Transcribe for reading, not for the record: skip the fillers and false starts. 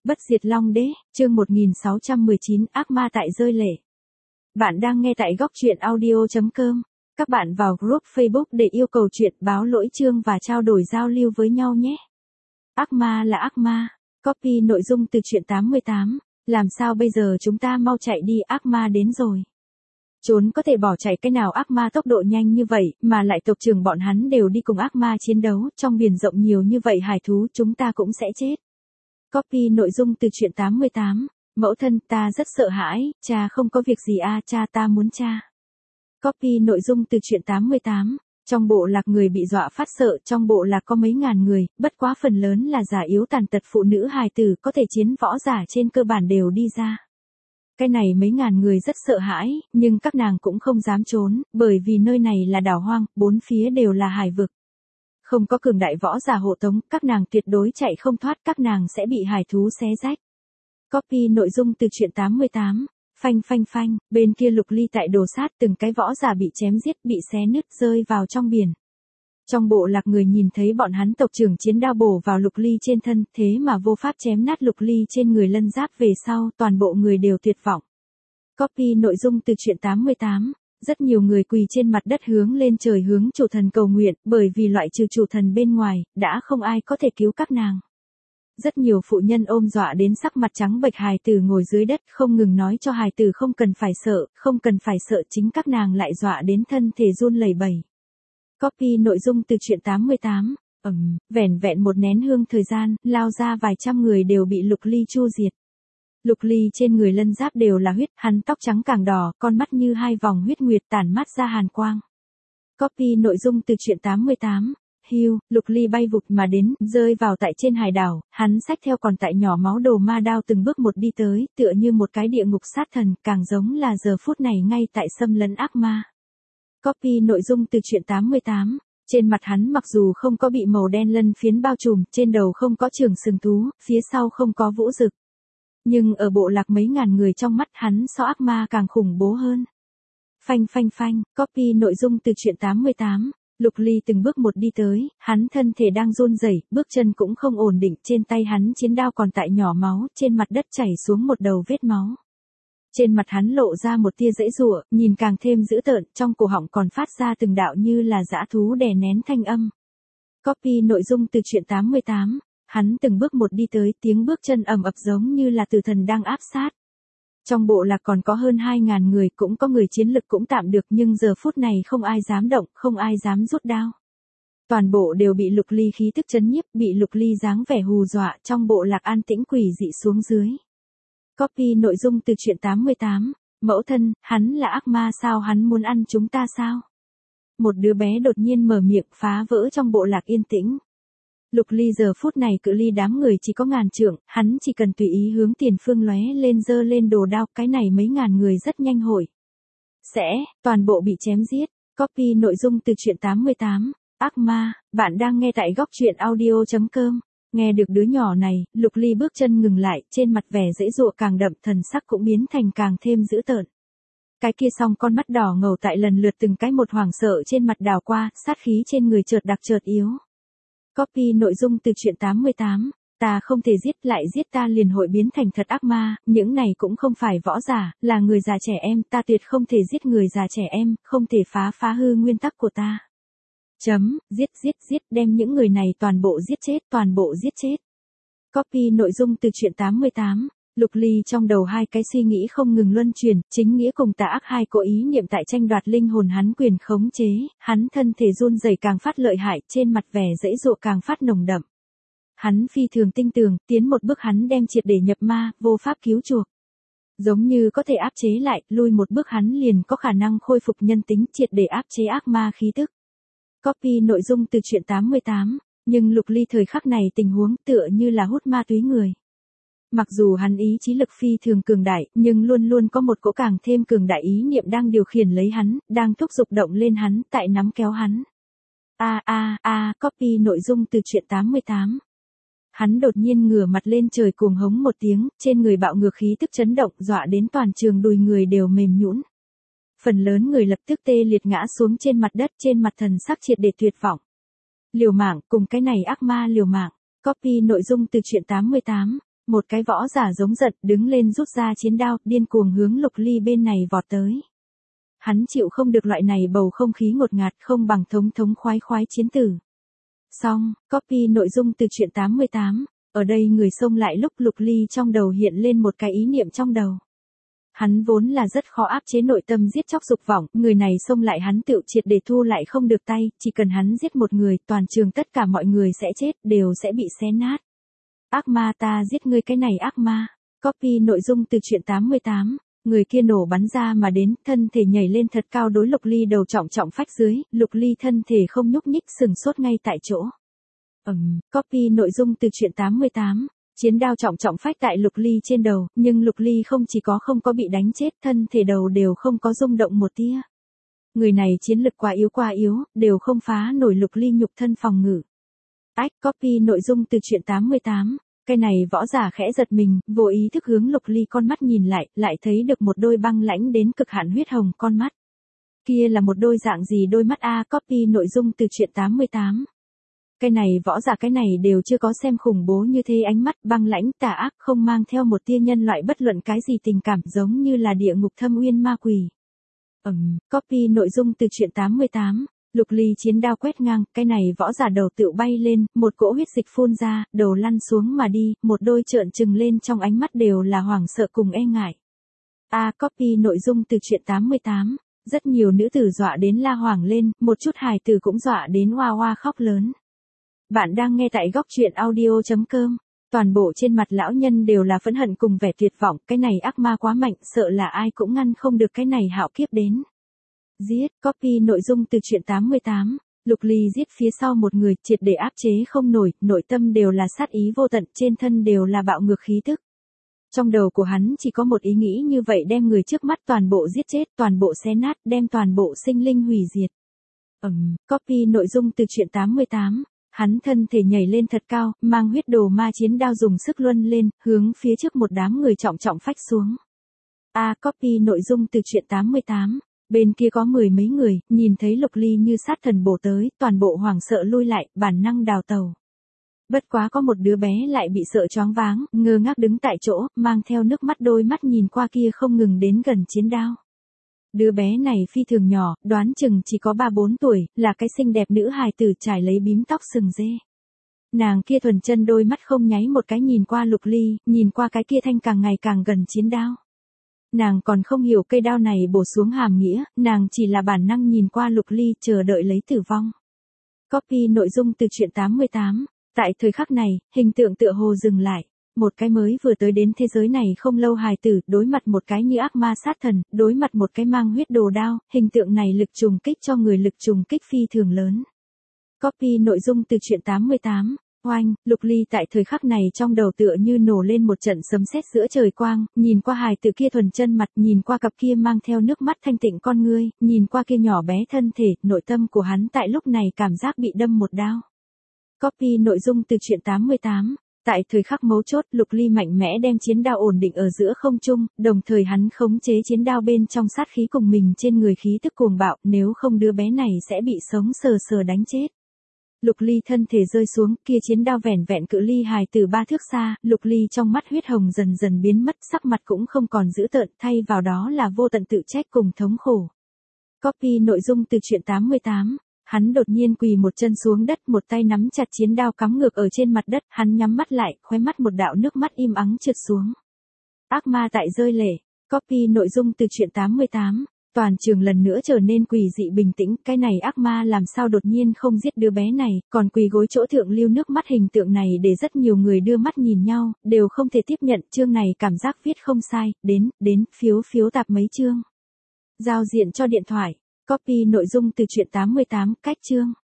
Bất diệt Long Đế, chương 1619, ác ma tại rơi lệ. Bạn đang nghe tại góc truyện audio.com. Các bạn vào group Facebook để yêu cầu chuyện báo lỗi chương và trao đổi giao lưu với nhau nhé. Ác ma là ác ma. Copy nội dung từ truyện 88. Làm sao bây giờ, chúng ta mau chạy đi, ác ma đến rồi. Trốn có thể bỏ chạy, cái nào ác ma tốc độ nhanh như vậy, mà lại tộc trưởng bọn hắn đều đi cùng ác ma chiến đấu, trong biển rộng nhiều như vậy hải thú, chúng ta cũng sẽ chết. Copy nội dung từ truyện 88. Mẫu thân, ta rất sợ hãi, cha không có việc gì à, cha ta muốn cha. Copy nội dung từ truyện 88. Trong bộ lạc người bị dọa phát sợ, trong bộ lạc có mấy ngàn người, bất quá phần lớn là già yếu tàn tật, phụ nữ hài tử, có thể chiến võ giả trên cơ bản đều đi ra. Cái này mấy ngàn người rất sợ hãi, nhưng các nàng cũng không dám trốn, bởi vì nơi này là đảo hoang, bốn phía đều là hải vực. Không có cường đại võ giả hộ tống, các nàng tuyệt đối chạy không thoát, các nàng sẽ bị hải thú xé rách. Copy nội dung từ truyện 88. Phanh phanh phanh, bên kia Lục Ly tại đồ sát, từng cái võ giả bị chém giết, bị xé nứt, rơi vào trong biển. Trong bộ lạc người nhìn thấy bọn hắn tộc trưởng chiến đao bổ vào Lục Ly trên thân, thế mà vô pháp chém nát Lục Ly trên người lân giáp về sau, toàn bộ người đều tuyệt vọng. Copy nội dung từ truyện 88. Rất nhiều người quỳ trên mặt đất hướng lên trời, hướng chủ thần cầu nguyện, bởi vì loại trừ chủ thần bên ngoài, đã không ai có thể cứu các nàng. Rất nhiều phụ nhân ôm dọa đến sắc mặt trắng bệch hài tử ngồi dưới đất, không ngừng nói cho hài tử không cần phải sợ, không cần phải sợ, chính các nàng lại dọa đến thân thể run lẩy bẩy. Copy nội dung từ truyện 88. Vẻn vẹn một nén hương thời gian, lao ra vài trăm người đều bị Lục Ly chu diệt. Lục Ly trên người lân giáp đều là huyết, hắn tóc trắng càng đỏ, con mắt như hai vòng huyết nguyệt tản mát ra hàn quang. Copy nội dung từ truyện 88. Hưu, Lục Ly bay vụt mà đến, rơi vào tại trên hải đảo, hắn xách theo còn tại nhỏ máu đồ ma đao từng bước một đi tới, tựa như một cái địa ngục sát thần, càng giống là giờ phút này ngay tại xâm lấn ác ma. Copy nội dung từ truyện 88. Trên mặt hắn mặc dù không có bị màu đen lân phiến bao trùm, trên đầu không có trường sừng thú, phía sau không có vũ rực. Nhưng ở bộ lạc mấy ngàn người trong mắt hắn so ác ma càng khủng bố hơn. Phanh phanh phanh, copy nội dung từ truyện 88. Lục Ly từng bước một đi tới, hắn thân thể đang run rẩy, bước chân cũng không ổn định, trên tay hắn chiến đao còn tại nhỏ máu, trên mặt đất chảy xuống một đầu vết máu. Trên mặt hắn lộ ra một tia giãy giụa, nhìn càng thêm dữ tợn, trong cổ họng còn phát ra từng đạo như là dã thú đè nén thanh âm. Copy nội dung từ truyện 88. Hắn từng bước một đi tới, tiếng bước chân ầm ập giống như là tử thần đang áp sát. Trong bộ lạc còn có hơn 2.000 người, cũng có người chiến lực cũng tạm được, nhưng giờ phút này không ai dám động, không ai dám rút đao. Toàn bộ đều bị Lục Ly khí tức chấn nhiếp, bị Lục Ly dáng vẻ hù dọa, trong bộ lạc an tĩnh quỷ dị xuống dưới. Copy nội dung từ truyện 88. Mẫu thân, hắn là ác ma sao, hắn muốn ăn chúng ta sao? Một đứa bé đột nhiên mở miệng, phá vỡ trong bộ lạc yên tĩnh. Lục Ly giờ phút này cự ly đám người chỉ có ngàn trượng, hắn chỉ cần tùy ý hướng tiền phương lóe lên, giơ lên đồ đao, cái này mấy ngàn người rất nhanh hội toàn bộ bị chém giết. Copy nội dung từ truyện 88. Ác ma, bạn đang nghe tại góc truyện audio.com. Nghe được đứa nhỏ này, Lục Ly bước chân ngừng lại, trên mặt vẻ giãy giụa càng đậm, thần sắc cũng biến thành càng thêm dữ tợn. Cái kia song con mắt đỏ ngầu tại lần lượt từng cái một hoảng sợ trên mặt đảo qua, sát khí trên người chợt đặc chợt yếu. Copy nội dung từ truyện 88. Ta không thể giết, lại giết ta liền hội biến thành thật ác ma, những này cũng không phải võ giả, là người già trẻ em, ta tuyệt không thể giết người già trẻ em, không thể phá hư nguyên tắc của ta. Giết, đem những người này toàn bộ giết chết, toàn bộ giết chết. Copy nội dung từ truyện 88. Lục Ly trong đầu hai cái suy nghĩ không ngừng luân chuyển, chính nghĩa cùng tà ác hai có ý niệm tại tranh đoạt linh hồn hắn quyền khống chế, hắn thân thể run rẩy càng phát lợi hại, trên mặt vẻ giãy giụa càng phát nồng đậm. Hắn phi thường tinh tường, tiến một bước hắn đem triệt để nhập ma, vô pháp cứu chuộc. Giống như có thể áp chế lại, lui một bước hắn liền có khả năng khôi phục nhân tính, triệt để áp chế ác ma khí tức. Copy nội dung từ truyện 88. Nhưng Lục Ly thời khắc này tình huống tựa như là hút ma túy người. Mặc dù hắn ý chí lực phi thường cường đại, nhưng luôn luôn có một cỗ càng thêm cường đại ý niệm đang điều khiển lấy hắn, đang thúc giục động lên hắn, tại nắm kéo hắn. Copy nội dung từ truyện 88. Hắn đột nhiên ngửa mặt lên trời cuồng hống một tiếng, trên người bạo ngược khí tức chấn động, dọa đến toàn trường đùi người đều mềm nhũn. Phần lớn người lập tức tê liệt ngã xuống trên mặt đất, trên mặt thần sắc triệt để tuyệt vọng. Liều mạng, cùng cái này ác ma liều mạng. Copy nội dung từ truyện 88. Một cái võ giả giống giận đứng lên rút ra chiến đao, điên cuồng hướng Lục Ly bên này vọt tới. Hắn chịu không được loại này bầu không khí ngột ngạt, không bằng thống thống khoái khoái chiến tử. Xong, copy nội dung từ truyện 88, ở đây người xông lại lúc Lục Ly trong đầu hiện lên một cái ý niệm trong đầu. Hắn vốn là rất khó áp chế nội tâm giết chóc dục vọng, người này xông lại hắn tựu triệt để thu lại không được tay, chỉ cần hắn giết một người, toàn trường tất cả mọi người sẽ chết, đều sẽ bị xé nát. Ác ma, ta giết ngươi cái này ác ma. Copy nội dung từ truyện 88, người kia nổ bắn ra mà đến, thân thể nhảy lên thật cao đối Lục Ly đầu trọng trọng phách dưới, Lục Ly thân thể không nhúc nhích sừng sốt ngay tại chỗ. Copy nội dung từ truyện 88. Chiến đao trọng trọng phách tại Lục Ly trên đầu, nhưng Lục Ly không chỉ không có bị đánh chết, thân thể đầu đều không có rung động một tia. Người này chiến lực quá yếu, đều không phá nổi Lục Ly nhục thân phòng ngự. Copy nội dung từ truyện 88. Cái này võ giả khẽ giật mình, vô ý thức hướng Lục Ly con mắt nhìn lại thấy được một đôi băng lãnh đến cực hạn huyết hồng con mắt. Kia là một đôi dạng gì đôi mắt a? Copy nội dung từ truyện 88. Cái này võ giả cái này đều chưa có xem khủng bố như thế, ánh mắt băng lãnh tà ác, không mang theo một tia nhân loại bất luận cái gì tình cảm, giống như là địa ngục thâm uyên ma quỷ. Copy nội dung từ truyện 88. Lục Ly chiến đao quét ngang, cái này võ giả đầu tựu bay lên, một cỗ huyết dịch phun ra, đầu lăn xuống mà đi, một đôi trợn trừng lên trong ánh mắt đều là hoảng sợ cùng e ngại. Copy nội dung từ truyện 88. Rất nhiều nữ tử dọa đến la hoảng lên, một chút hài tử cũng dọa đến oa oa khóc lớn. Bạn đang nghe tại góc truyện audio.com. Toàn bộ trên mặt lão nhân đều là phẫn hận cùng vẻ tuyệt vọng, cái này ác ma quá mạnh, sợ là ai cũng ngăn không được cái này hạo kiếp đến. Giết, copy nội dung từ truyện 88. Lục Ly giết phía sau một người, triệt để áp chế không nổi, nội tâm đều là sát ý vô tận, trên thân đều là bạo ngược khí tức. Trong đầu của hắn chỉ có một ý nghĩ như vậy, đem người trước mắt toàn bộ giết chết, toàn bộ xé nát, đem toàn bộ sinh linh hủy diệt. Copy nội dung từ truyện 88. Hắn thân thể nhảy lên thật cao, mang huyết đồ ma chiến đao dùng sức luân lên, hướng phía trước một đám người trọng trọng phách xuống. Copy nội dung từ truyện 88. Bên kia có mười mấy người, nhìn thấy Lục Ly như sát thần bổ tới, toàn bộ hoảng sợ lui lại, bản năng đào tàu. Bất quá có một đứa bé lại bị sợ choáng váng, ngơ ngác đứng tại chỗ, mang theo nước mắt đôi mắt nhìn qua kia không ngừng đến gần chiến đao. Đứa bé này phi thường nhỏ, đoán chừng chỉ có 3-4 tuổi, là cái xinh đẹp nữ hài tử trải lấy bím tóc sừng dê. Nàng kia thuần chân đôi mắt không nháy một cái nhìn qua Lục Ly, nhìn qua cái kia thanh càng ngày càng gần chiến đao. Nàng còn không hiểu cây đao này bổ xuống hàm nghĩa, nàng chỉ là bản năng nhìn qua Lục Ly chờ đợi lấy tử vong. Copy nội dung từ truyện 88. Tại thời khắc này, hình tượng tựa hồ dừng lại. Một cái mới vừa tới đến thế giới này không lâu hài tử, đối mặt một cái như ác ma sát thần, đối mặt một cái mang huyết đồ đao, hình tượng này lực trùng kích cho người lực trùng kích phi thường lớn. Copy nội dung từ truyện 88. Oanh, Lục Ly tại thời khắc này trong đầu tựa như nổ lên một trận sấm sét giữa trời quang, nhìn qua hài tử kia thuần chân mặt, nhìn qua cặp kia mang theo nước mắt thanh tịnh con ngươi, nhìn qua kia nhỏ bé thân thể, nội tâm của hắn tại lúc này cảm giác bị đâm một đao. Copy nội dung từ truyện 88. Tại thời khắc mấu chốt, Lục Ly mạnh mẽ đem chiến đao ổn định ở giữa không trung, đồng thời hắn khống chế chiến đao bên trong sát khí cùng mình trên người khí tức cuồng bạo, nếu không đứa bé này sẽ bị sống sờ sờ đánh chết. Lục Ly thân thể rơi xuống, kia chiến đao vẻn vẹn cự ly hài từ 3 thước xa, Lục Ly trong mắt huyết hồng dần dần biến mất, sắc mặt cũng không còn dữ tợn, thay vào đó là vô tận tự trách cùng thống khổ. Copy nội dung từ truyện 88. Hắn đột nhiên quỳ một chân xuống đất, một tay nắm chặt chiến đao cắm ngược ở trên mặt đất, hắn nhắm mắt lại, khóe mắt một đạo nước mắt im ắng trượt xuống. Ác ma tại rơi lệ. Copy nội dung từ truyện 88. Toàn trường lần nữa trở nên quỷ dị bình tĩnh, cái này ác ma làm sao đột nhiên không giết đứa bé này, còn quỳ gối chỗ thượng lưu nước mắt, hình tượng này để rất nhiều người đưa mắt nhìn nhau, đều không thể tiếp nhận. Chương này cảm giác viết không sai, đến, phiếu tạp mấy chương. Giao diện cho điện thoại. Copy nội dung từ truyện 88, cách chương.